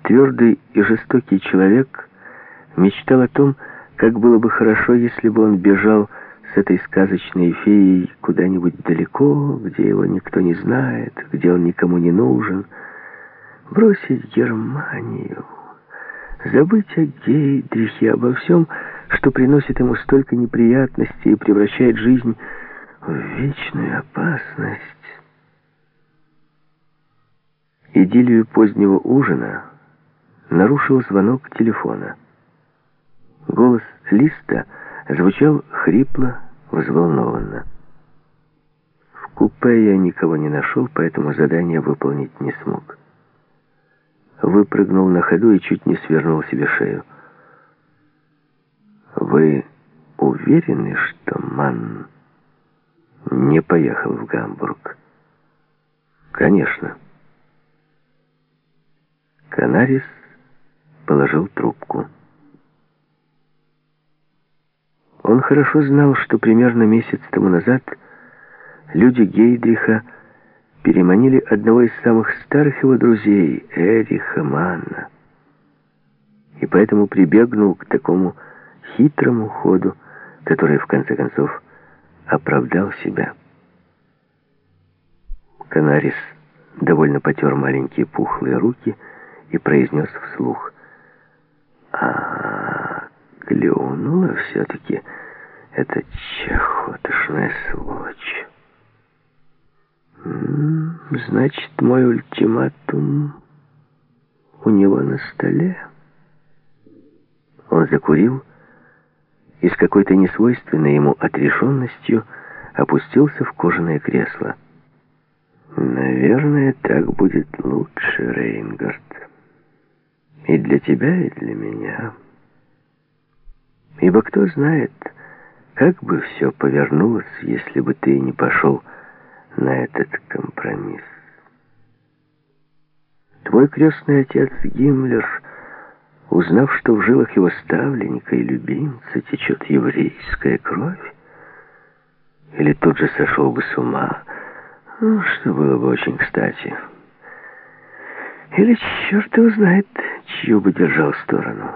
Твердый и жестокий человек мечтал о том, как было бы хорошо, если бы он бежал с этой сказочной феей куда-нибудь далеко, где его никто не знает, где он никому не нужен, бросить Германию, забыть о Гейдрихе, обо всем, что приносит ему столько неприятностей и превращает жизнь в вечную опасность. Идиллию позднего ужина нарушил звонок телефона. Голос Листа звучал хрипло, взволнованно. В купе я никого не нашел, поэтому задание выполнить не смог. Выпрыгнул на ходу и чуть не свернул себе шею. Вы уверены, что Манн не поехал в Гамбург? Конечно. Канарис положил трубку. Он хорошо знал, что примерно месяц тому назад люди Гейдриха переманили одного из самых старых его друзей, Эриха Манна, и поэтому прибегнул к такому хитрому ходу, который в конце концов оправдал себя. Канарис довольно потер маленькие пухлые руки и произнес вслух: клюнула все-таки эта чахотошная сволочь. Значит, мой ультиматум у него на столе. Он закурил и с какой-то несвойственной ему отрешенностью опустился в кожаное кресло. Наверное, так будет лучше, Рейнгард. И для тебя, и для меня. Ибо кто знает, как бы все повернулось, если бы ты не пошел на этот компромисс. Твой крестный отец Гиммлер, узнав, что в жилах его ставленника и любимца течет еврейская кровь, или тут же сошел бы с ума, что было бы очень кстати. Или черт его знает, чью бы держал сторону.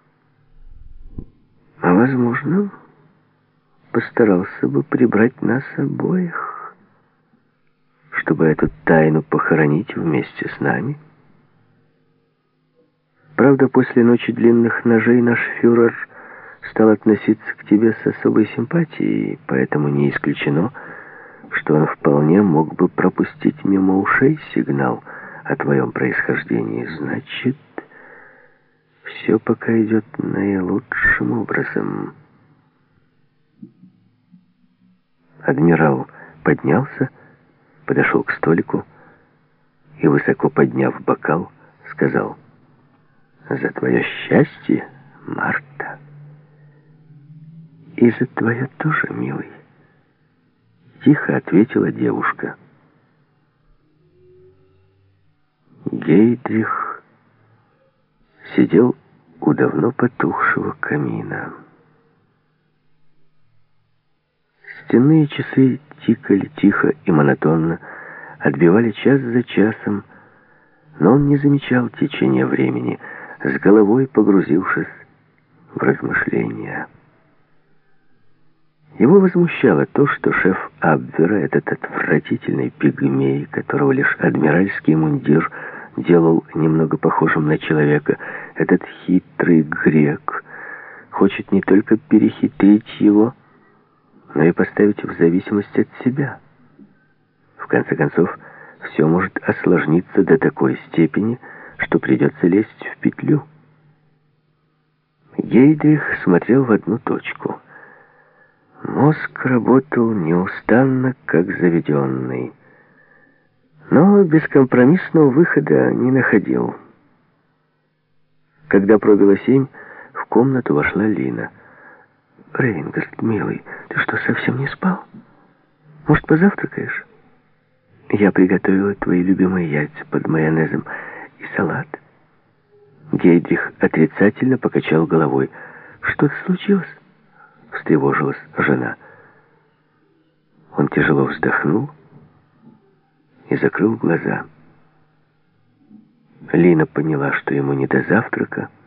А возможно, постарался бы прибрать нас обоих, чтобы эту тайну похоронить вместе с нами. Правда, после ночи длинных ножей наш фюрер стал относиться к тебе с особой симпатией, поэтому не исключено, что он вполне мог бы пропустить мимо ушей сигнал о твоем происхождении. Значит, все пока идет наилучшим образом. Адмирал поднялся, подошел к столику и, высоко подняв бокал, сказал: «За твое счастье, Марта, и за твое тоже, милый», — тихо ответила девушка. Гейдрих сидел у давно потухшего камина. Стенные часы тикали тихо и монотонно, отбивали час за часом, но он не замечал течения времени, с головой погрузившись в размышления. Его возмущало то, что шеф Абвера, этот отвратительный пигмей, которого лишь адмиральский мундир делал немного похожим на человека, этот хитрый грек, хочет не только перехитрить его, но и поставить в зависимость от себя. В конце концов, все может осложниться до такой степени, что придется лезть в петлю. Гейдрих смотрел в одну точку. Мозг работал неустанно, как заведенный, но бескомпромиссного выхода не находил. Когда пробило 7, в комнату вошла Лина. «Рейнгард, милый, ты что, совсем не спал? Может, позавтракаешь? Я приготовила твои любимые яйца под майонезом и салат». Гейдрих отрицательно покачал головой. «Что-то случилось?» — встревожилась жена. Он тяжело вздохнул и закрыл глаза. Лина поняла, что ему не до завтрака,